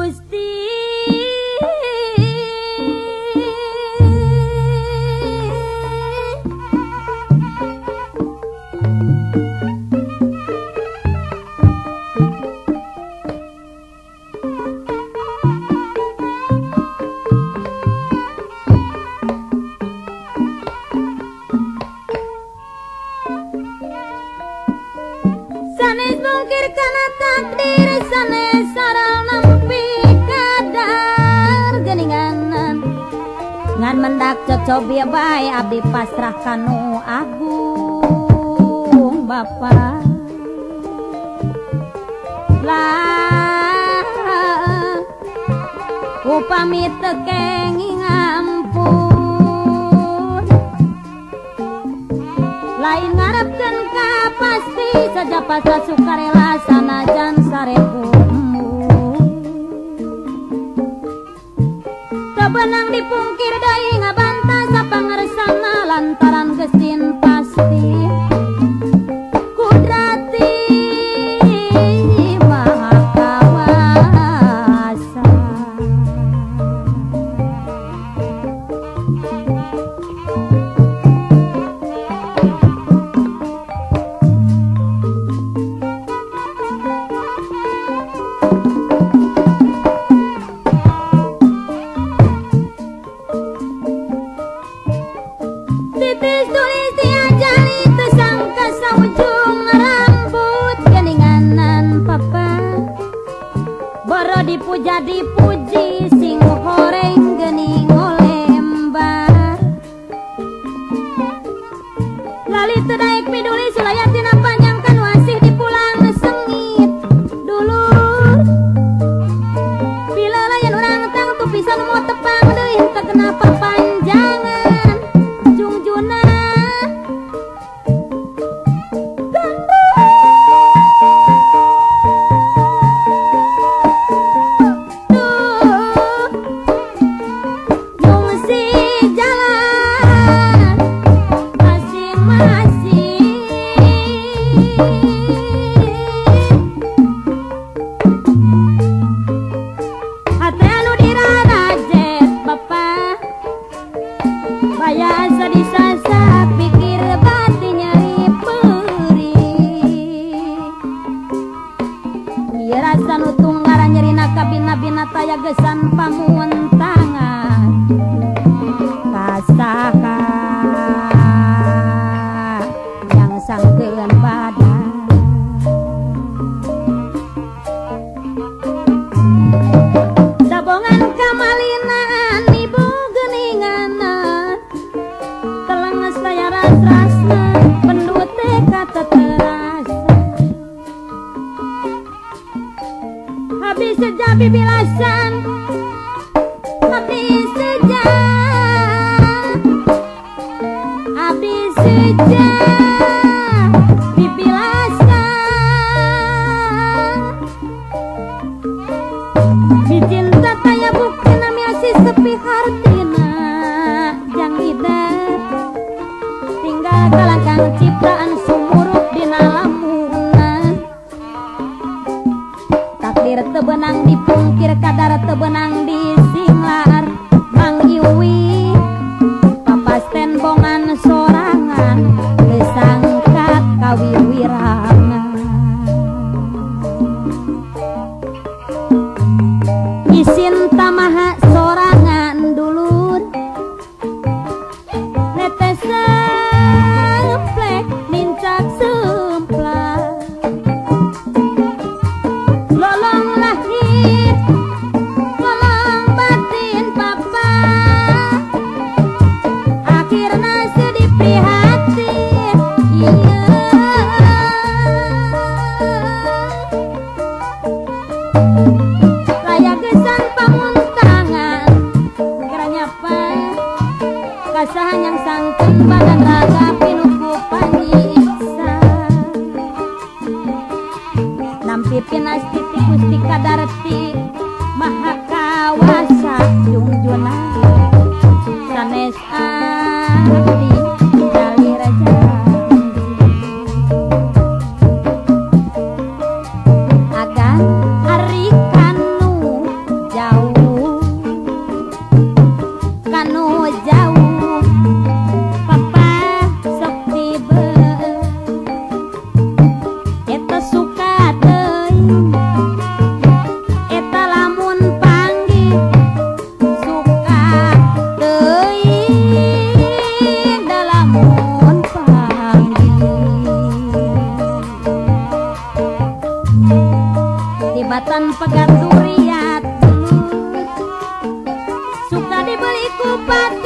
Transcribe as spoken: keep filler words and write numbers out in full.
Gusti sanes mungkir kana takdir sanes sareng nempi kadar geninganan ngan mendak cocobi bae abdi pasrah kanu agung Bapa lah upami tekeng ngampun lain ngarepkeun ka pasti saja pasrah sukarela sanajan sarepumu kebenang dipungkir deui ngabantah sapangaresana lantaran gesin pasti kudrati maha kawasa titis tulis diajari tersangka saujung rambut geninganan Papa boro dipuja dipuji sing horeng gening olembar lali teu daek piduli sulayatina panjangkan wasih dipulang sengit dulur bila layan urang tang tu pisan mau tepang deui teu kenapa panjangan jungjuna ngungsi jalan masing-masing hate anu dirarajet Bapa bayasa disasak pikir bati nyari perih ieu rasa nu tunggal nyerina kabina-bina taya gesan pamuntangan kasaha yang sangkeun badan sabongan kamalinan ibu geninganan telenges saya ras-rasna pendut teh kata terasa habis sejak bibilasan habis sejak habis sejak bibilasan dicinta taya bukti nami asis sepi hartina jang ida tinggal kalakang ciptaan sumurup dina lamunan takdir teu beunang dipungkir kadar teu beunang disinglar Mang Iwi papasten bongan sorangan geus sangkat kawiwirangan isin tamaha sorangan dulur netes semplek nincak semplak lolong lahir lolong batin Papa pegat duriat suka dibeli kupat